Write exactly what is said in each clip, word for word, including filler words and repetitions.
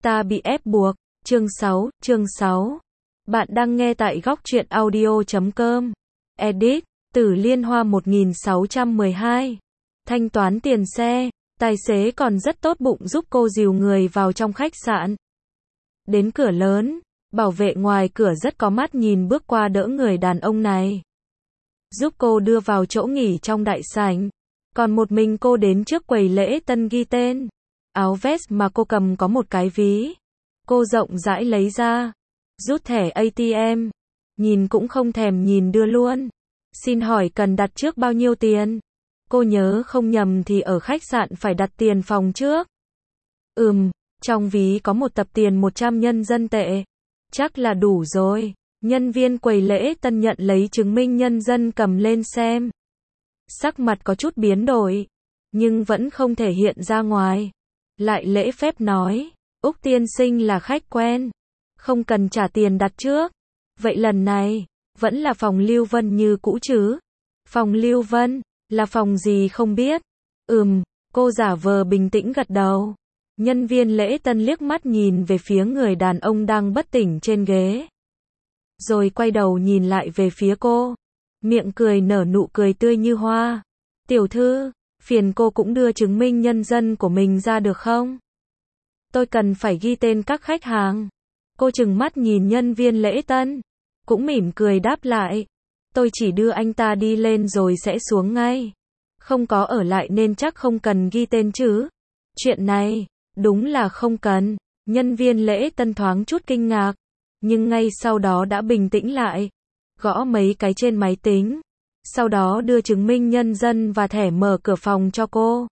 Ta bị ép buộc. Chương sáu, chương sáu. Bạn đang nghe tại góc truyện audio chấm com. Edit, Tử Liên Hoa một nghìn sáu trăm mười hai. Thanh toán tiền xe, tài xế còn rất tốt bụng giúp cô dìu người vào trong khách sạn. Đến cửa lớn, bảo vệ ngoài cửa rất có mắt nhìn bước qua đỡ người đàn ông này, giúp cô đưa vào chỗ nghỉ trong đại sảnh. Còn một mình cô đến trước quầy lễ tân ghi tên. Áo vest mà cô cầm có một cái ví. Cô rộng rãi lấy ra, rút thẻ a tê em, nhìn cũng không thèm nhìn đưa luôn. Xin hỏi cần đặt trước bao nhiêu tiền? Cô nhớ không nhầm thì ở khách sạn phải đặt tiền phòng trước. Ừm, trong ví có một tập tiền một trăm nhân dân tệ. Chắc là đủ rồi. Nhân viên quầy lễ tân nhận lấy chứng minh nhân dân cầm lên xem. Sắc mặt có chút biến đổi, nhưng vẫn không thể hiện ra ngoài. Lại lễ phép nói, Úc tiên sinh là khách quen, không cần trả tiền đặt trước. Vậy lần này, vẫn là phòng Lưu Vân như cũ chứ? Phòng Lưu Vân, là phòng gì không biết? Ừm, cô giả vờ bình tĩnh gật đầu. Nhân viên lễ tân liếc mắt nhìn về phía người đàn ông đang bất tỉnh trên ghế, rồi quay đầu nhìn lại về phía cô, miệng cười nở nụ cười tươi như hoa. Tiểu thư, phiền cô cũng đưa chứng minh nhân dân của mình ra được không? Tôi cần phải ghi tên các khách hàng. Cô trừng mắt nhìn nhân viên lễ tân, cũng mỉm cười đáp lại. Tôi chỉ đưa anh ta đi lên rồi sẽ xuống ngay. Không có ở lại nên chắc không cần ghi tên chứ. Chuyện này, đúng là không cần. Nhân viên lễ tân thoáng chút kinh ngạc, nhưng ngay sau đó đã bình tĩnh lại. Gõ mấy cái trên máy tính, sau đó đưa chứng minh nhân dân và thẻ mở cửa phòng cho cô.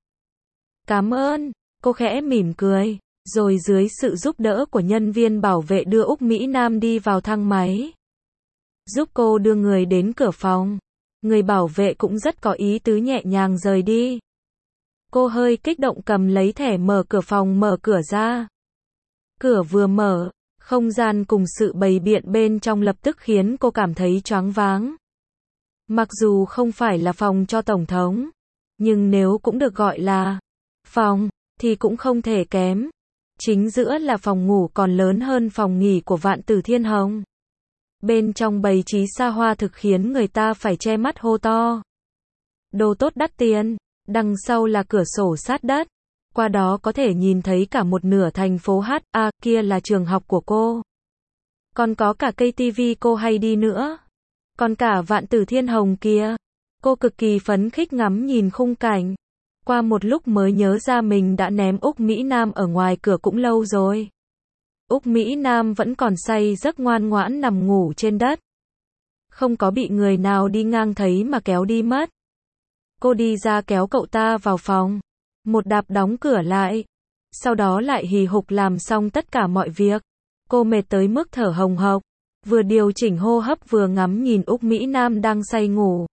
Cảm ơn, cô khẽ mỉm cười, rồi dưới sự giúp đỡ của nhân viên bảo vệ đưa Úc Mỹ Nam đi vào thang máy, giúp cô đưa người đến cửa phòng. Người bảo vệ cũng rất có ý tứ nhẹ nhàng rời đi. Cô hơi kích động cầm lấy thẻ mở cửa phòng mở cửa ra. Cửa vừa mở, không gian cùng sự bày biện bên trong lập tức khiến cô cảm thấy choáng váng. Mặc dù không phải là phòng cho tổng thống, nhưng nếu cũng được gọi là phòng, thì cũng không thể kém. Chính giữa là phòng ngủ còn lớn hơn phòng nghỉ của Vạn Tử Thiên Hồng. Bên trong bày trí xa hoa thực khiến người ta phải che mắt hô to. Đồ tốt đắt tiền. Đằng sau là cửa sổ sát đất, qua đó có thể nhìn thấy cả một nửa thành phố hát. À, kia là trường học của cô. Còn có cả cây tivi cô hay đi nữa. Còn cả Vạn Tử Thiên Hồng kia. Cô cực kỳ phấn khích ngắm nhìn khung cảnh. Qua một lúc mới nhớ ra mình đã ném Úc Mỹ Nam ở ngoài cửa cũng lâu rồi. Úc Mỹ Nam vẫn còn say giấc ngoan ngoãn nằm ngủ trên đất. Không có bị người nào đi ngang thấy mà kéo đi mất. Cô đi ra kéo cậu ta vào phòng, một đạp đóng cửa lại, sau đó lại hì hục làm xong tất cả mọi việc. Cô mệt tới mức thở hồng hộc, vừa điều chỉnh hô hấp vừa ngắm nhìn Úc Mỹ Nam đang say ngủ.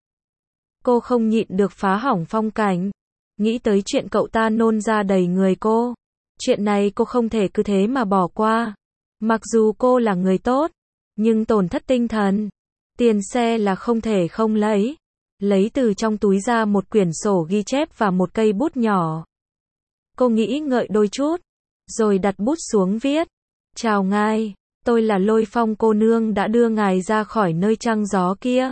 Cô không nhịn được phá hỏng phong cảnh, nghĩ tới chuyện cậu ta nôn ra đầy người cô. Chuyện này cô không thể cứ thế mà bỏ qua. Mặc dù cô là người tốt, nhưng tổn thất tinh thần. Tiền xe là không thể không lấy. Lấy từ trong túi ra một quyển sổ ghi chép và một cây bút nhỏ. Cô nghĩ ngợi đôi chút, rồi đặt bút xuống viết. Chào ngài, tôi là Lôi Phong cô nương đã đưa ngài ra khỏi nơi trăng gió kia.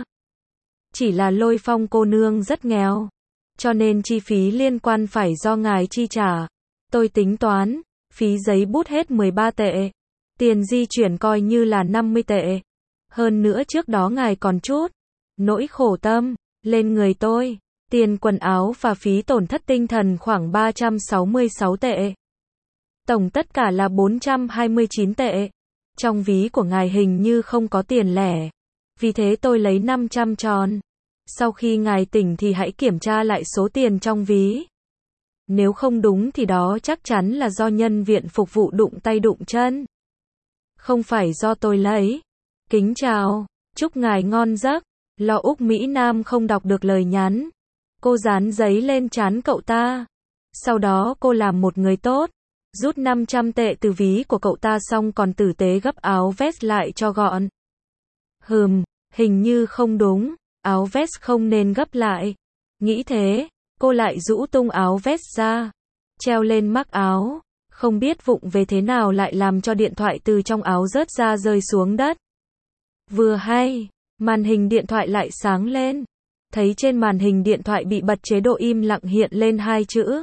Chỉ là Lôi Phong cô nương rất nghèo, cho nên chi phí liên quan phải do ngài chi trả. Tôi tính toán, phí giấy bút hết mười ba tệ. Tiền di chuyển coi như là năm mươi tệ. Hơn nữa trước đó ngài còn chút nỗi khổ tâm lên người tôi. Tiền quần áo và phí tổn thất tinh thần khoảng ba trăm sáu mươi sáu tệ. Tổng tất cả là bốn trăm hai mươi chín tệ. Trong ví của ngài hình như không có tiền lẻ. Vì thế tôi lấy năm trăm tròn. Sau khi ngài tỉnh thì hãy kiểm tra lại số tiền trong ví. Nếu không đúng thì đó chắc chắn là do nhân viên phục vụ đụng tay đụng chân. Không phải do tôi lấy. Kính chào, chúc ngài ngon giấc. Lo Úc Mỹ Nam không đọc được lời nhắn. Cô dán giấy lên trán cậu ta. Sau đó cô làm một người tốt, rút năm trăm tệ từ ví của cậu ta xong còn tử tế gấp áo vest lại cho gọn. Hừm, hình như không đúng, áo vest không nên gấp lại. Nghĩ thế, cô lại rũ tung áo vest ra, treo lên mắc áo. Không biết vụng về thế nào lại làm cho điện thoại từ trong áo rớt ra rơi xuống đất. Vừa hay, màn hình điện thoại lại sáng lên. Thấy trên màn hình điện thoại bị bật chế độ im lặng hiện lên hai chữ.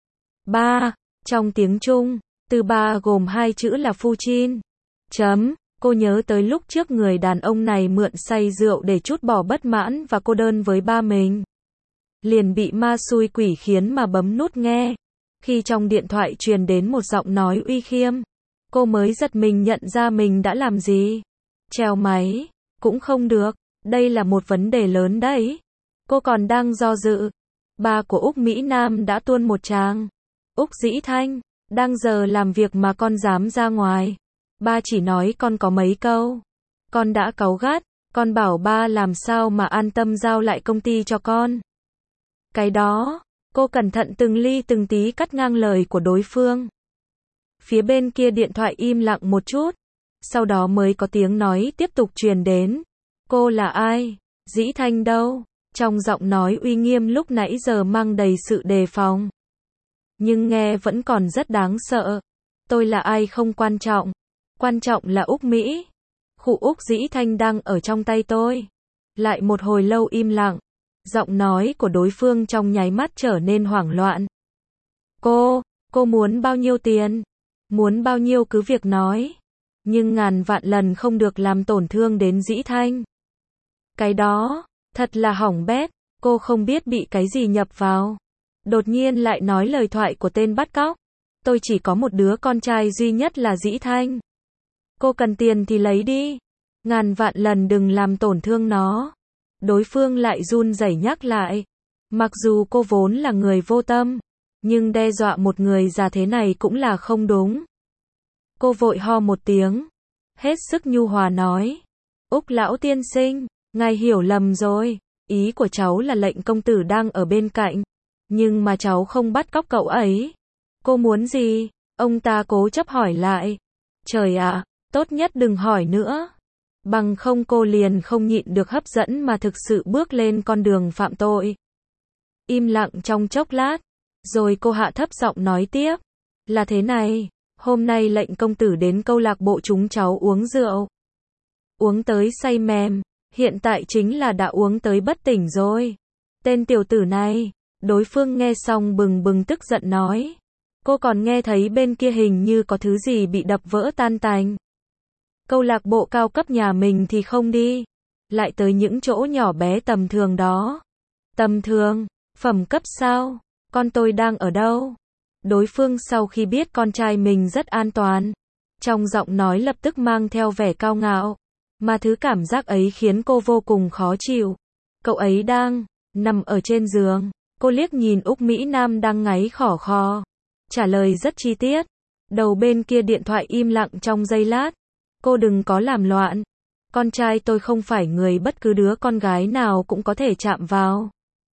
Ba, trong tiếng Trung, từ ba gồm hai chữ là Phu Chin. Chấm, cô nhớ tới lúc trước người đàn ông này mượn say rượu để trút bỏ bất mãn và cô đơn với ba mình. Liền bị ma xui quỷ khiến mà bấm nút nghe. Khi trong điện thoại truyền đến một giọng nói uy khiêm, cô mới giật mình nhận ra mình đã làm gì. Treo máy, cũng không được, đây là một vấn đề lớn đấy. Cô còn đang do dự. Ba của Úc Mỹ Nam đã tuôn một tràng. Úc Dĩ Thanh, đang giờ làm việc mà con dám ra ngoài. Ba chỉ nói con có mấy câu. Con đã cáu gắt, con bảo ba làm sao mà an tâm giao lại công ty cho con. Cái đó, cô cẩn thận từng ly từng tí cắt ngang lời của đối phương. Phía bên kia điện thoại im lặng một chút, sau đó mới có tiếng nói tiếp tục truyền đến. Cô là ai? Dĩ Thanh đâu? Trong giọng nói uy nghiêm lúc nãy giờ mang đầy sự đề phòng. Nhưng nghe vẫn còn rất đáng sợ. Tôi là ai không quan trọng. Quan trọng là Úc Mỹ. Khu Úc Dĩ Thanh đang ở trong tay tôi. Lại một hồi lâu im lặng. Giọng nói của đối phương trong nháy mắt trở nên hoảng loạn. Cô, cô muốn bao nhiêu tiền? Muốn bao nhiêu cứ việc nói. Nhưng ngàn vạn lần không được làm tổn thương đến Dĩ Thanh. Cái đó, thật là hỏng bét. Cô không biết bị cái gì nhập vào. Đột nhiên lại nói lời thoại của tên bắt cóc. Tôi chỉ có một đứa con trai duy nhất là Dĩ Thanh. Cô cần tiền thì lấy đi. Ngàn vạn lần đừng làm tổn thương nó. Đối phương lại run rẩy nhắc lại. Mặc dù cô vốn là người vô tâm, nhưng đe dọa một người già thế này cũng là không đúng. Cô vội ho một tiếng. Hết sức nhu hòa nói. Úc lão tiên sinh, ngài hiểu lầm rồi. Ý của cháu là lệnh công tử đang ở bên cạnh. Nhưng mà cháu không bắt cóc cậu ấy. Cô muốn gì? Ông ta cố chấp hỏi lại. Trời ạ, tốt nhất đừng hỏi nữa. Bằng không cô liền không nhịn được hấp dẫn mà thực sự bước lên con đường phạm tội. Im lặng trong chốc lát, rồi cô hạ thấp giọng nói tiếp. Là thế này, hôm nay lệnh công tử đến câu lạc bộ chúng cháu uống rượu. Uống tới say mềm, hiện tại chính là đã uống tới bất tỉnh rồi. Tên tiểu tử này, đối phương nghe xong bừng bừng tức giận nói. Cô còn nghe thấy bên kia hình như có thứ gì bị đập vỡ tan tành. Câu lạc bộ cao cấp nhà mình thì không đi. Lại tới những chỗ nhỏ bé tầm thường đó. Tầm thường, phẩm cấp sao? Con tôi đang ở đâu? Đối phương sau khi biết con trai mình rất an toàn, trong giọng nói lập tức mang theo vẻ cao ngạo. Mà thứ cảm giác ấy khiến cô vô cùng khó chịu. Cậu ấy đang nằm ở trên giường. Cô liếc nhìn Úc Mỹ Nam đang ngáy khỏ khò. Trả lời rất chi tiết. Đầu bên kia điện thoại im lặng trong giây lát. Cô đừng có làm loạn. Con trai tôi không phải người bất cứ đứa con gái nào cũng có thể chạm vào.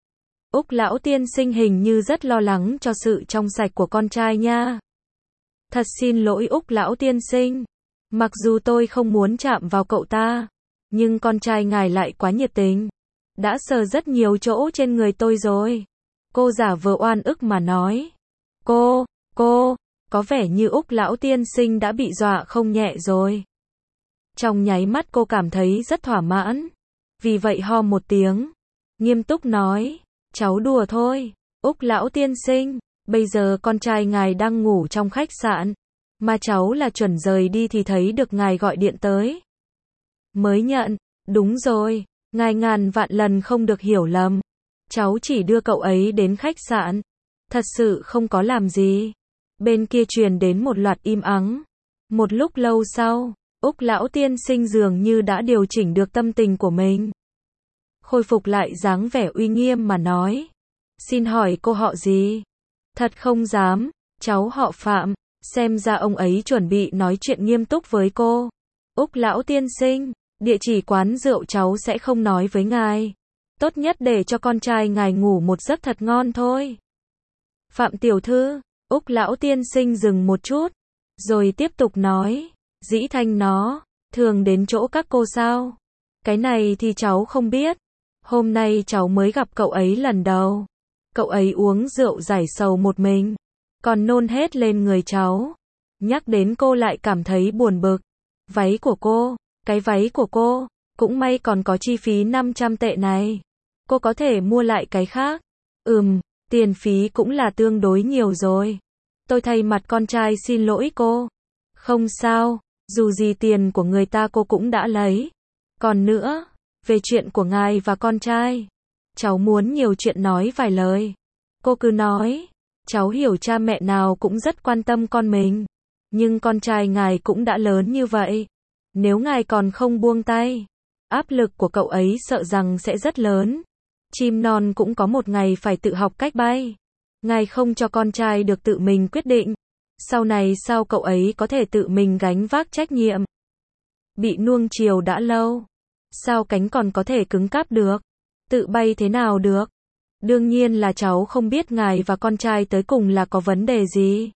Úc lão tiên sinh hình như rất lo lắng cho sự trong sạch của con trai nha. Thật xin lỗi Úc lão tiên sinh. Mặc dù tôi không muốn chạm vào cậu ta, nhưng con trai ngài lại quá nhiệt tình. Đã sờ rất nhiều chỗ trên người tôi rồi. Cô giả vờ oan ức mà nói. Cô, cô, có vẻ như Úc lão tiên sinh đã bị dọa không nhẹ rồi. Trong nháy mắt cô cảm thấy rất thỏa mãn. Vì vậy ho một tiếng. Nghiêm túc nói. Cháu đùa thôi. Úc lão tiên sinh, bây giờ con trai ngài đang ngủ trong khách sạn. Mà cháu là chuẩn rời đi thì thấy được ngài gọi điện tới. Mới nhận. Đúng rồi. Ngài ngàn vạn lần không được hiểu lầm. Cháu chỉ đưa cậu ấy đến khách sạn. Thật sự không có làm gì. Bên kia truyền đến một loạt im ắng. Một lúc lâu sau, Úc lão tiên sinh dường như đã điều chỉnh được tâm tình của mình. Khôi phục lại dáng vẻ uy nghiêm mà nói. Xin hỏi cô họ gì? Thật không dám, cháu họ Phạm. Xem ra ông ấy chuẩn bị nói chuyện nghiêm túc với cô. Úc lão tiên sinh, địa chỉ quán rượu cháu sẽ không nói với ngài. Tốt nhất để cho con trai ngài ngủ một giấc thật ngon thôi. Phạm tiểu thư, Úc lão tiên sinh dừng một chút, rồi tiếp tục nói. Dĩ Thanh nó, thường đến chỗ các cô sao? Cái này thì cháu không biết. Hôm nay cháu mới gặp cậu ấy lần đầu. Cậu ấy uống rượu giải sầu một mình. còn nôn hết lên người cháu. Nhắc đến cô lại cảm thấy buồn bực. Váy của cô, cái váy của cô, cũng may còn có chi phí năm trăm tệ này. Cô có thể mua lại cái khác. Ừm, tiền phí cũng là tương đối nhiều rồi. Tôi thay mặt con trai xin lỗi cô. Không sao, dù gì tiền của người ta cô cũng đã lấy. Còn nữa, về chuyện của ngài và con trai, cháu muốn nhiều chuyện nói vài lời. Cô cứ nói, cháu hiểu cha mẹ nào cũng rất quan tâm con mình. Nhưng con trai ngài cũng đã lớn như vậy. Nếu ngài còn không buông tay, áp lực của cậu ấy sợ rằng sẽ rất lớn. Chim non cũng có một ngày phải tự học cách bay. Ngài không cho con trai được tự mình quyết định. Sau này sao cậu ấy có thể tự mình gánh vác trách nhiệm? Bị nuông chiều đã lâu, sao cánh còn có thể cứng cáp được? Tự bay thế nào được? Đương nhiên là cháu không biết ngài và con trai tới cùng là có vấn đề gì.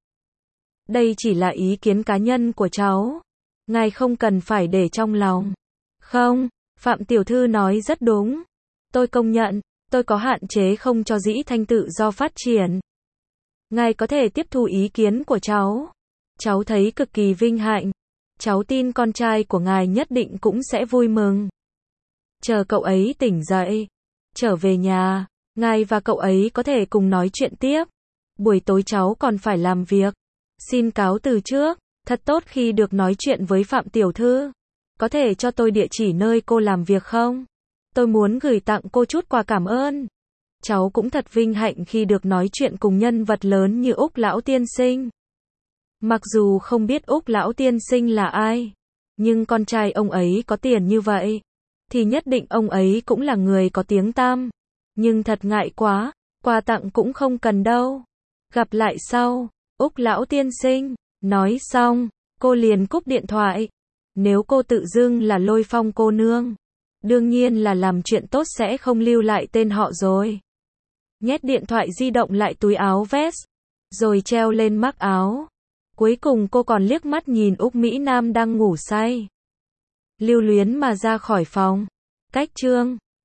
Đây chỉ là ý kiến cá nhân của cháu. Ngài không cần phải để trong lòng. Không, Phạm tiểu thư nói rất đúng. Tôi công nhận, tôi có hạn chế không cho Dĩ Thanh tự do phát triển. Ngài có thể tiếp thu ý kiến của cháu. Cháu thấy cực kỳ vinh hạnh. Cháu tin con trai của ngài nhất định cũng sẽ vui mừng. Chờ cậu ấy tỉnh dậy, trở về nhà, ngài và cậu ấy có thể cùng nói chuyện tiếp. Buổi tối cháu còn phải làm việc. Xin cáo từ trước, thật tốt khi được nói chuyện với Phạm tiểu thư. Có thể cho tôi địa chỉ nơi cô làm việc không? Tôi muốn gửi tặng cô chút quà cảm ơn. Cháu cũng thật vinh hạnh khi được nói chuyện cùng nhân vật lớn như Úc Lão Tiên Sinh. Mặc dù không biết Úc Lão Tiên Sinh là ai, nhưng con trai ông ấy có tiền như vậy, thì nhất định ông ấy cũng là người có tiếng tăm. Nhưng thật ngại quá, quà tặng cũng không cần đâu. Gặp lại sau, Úc Lão Tiên Sinh. Nói xong, cô liền cúp điện thoại. Nếu cô tự dưng là Lôi Phong cô nương, đương nhiên là làm chuyện tốt sẽ không lưu lại tên họ rồi. Nhét điện thoại di động lại túi áo vest, rồi treo lên mắc áo. Cuối cùng cô còn liếc mắt nhìn Úc Mỹ Nam đang ngủ say. Lưu luyến mà ra khỏi phòng. Cách chương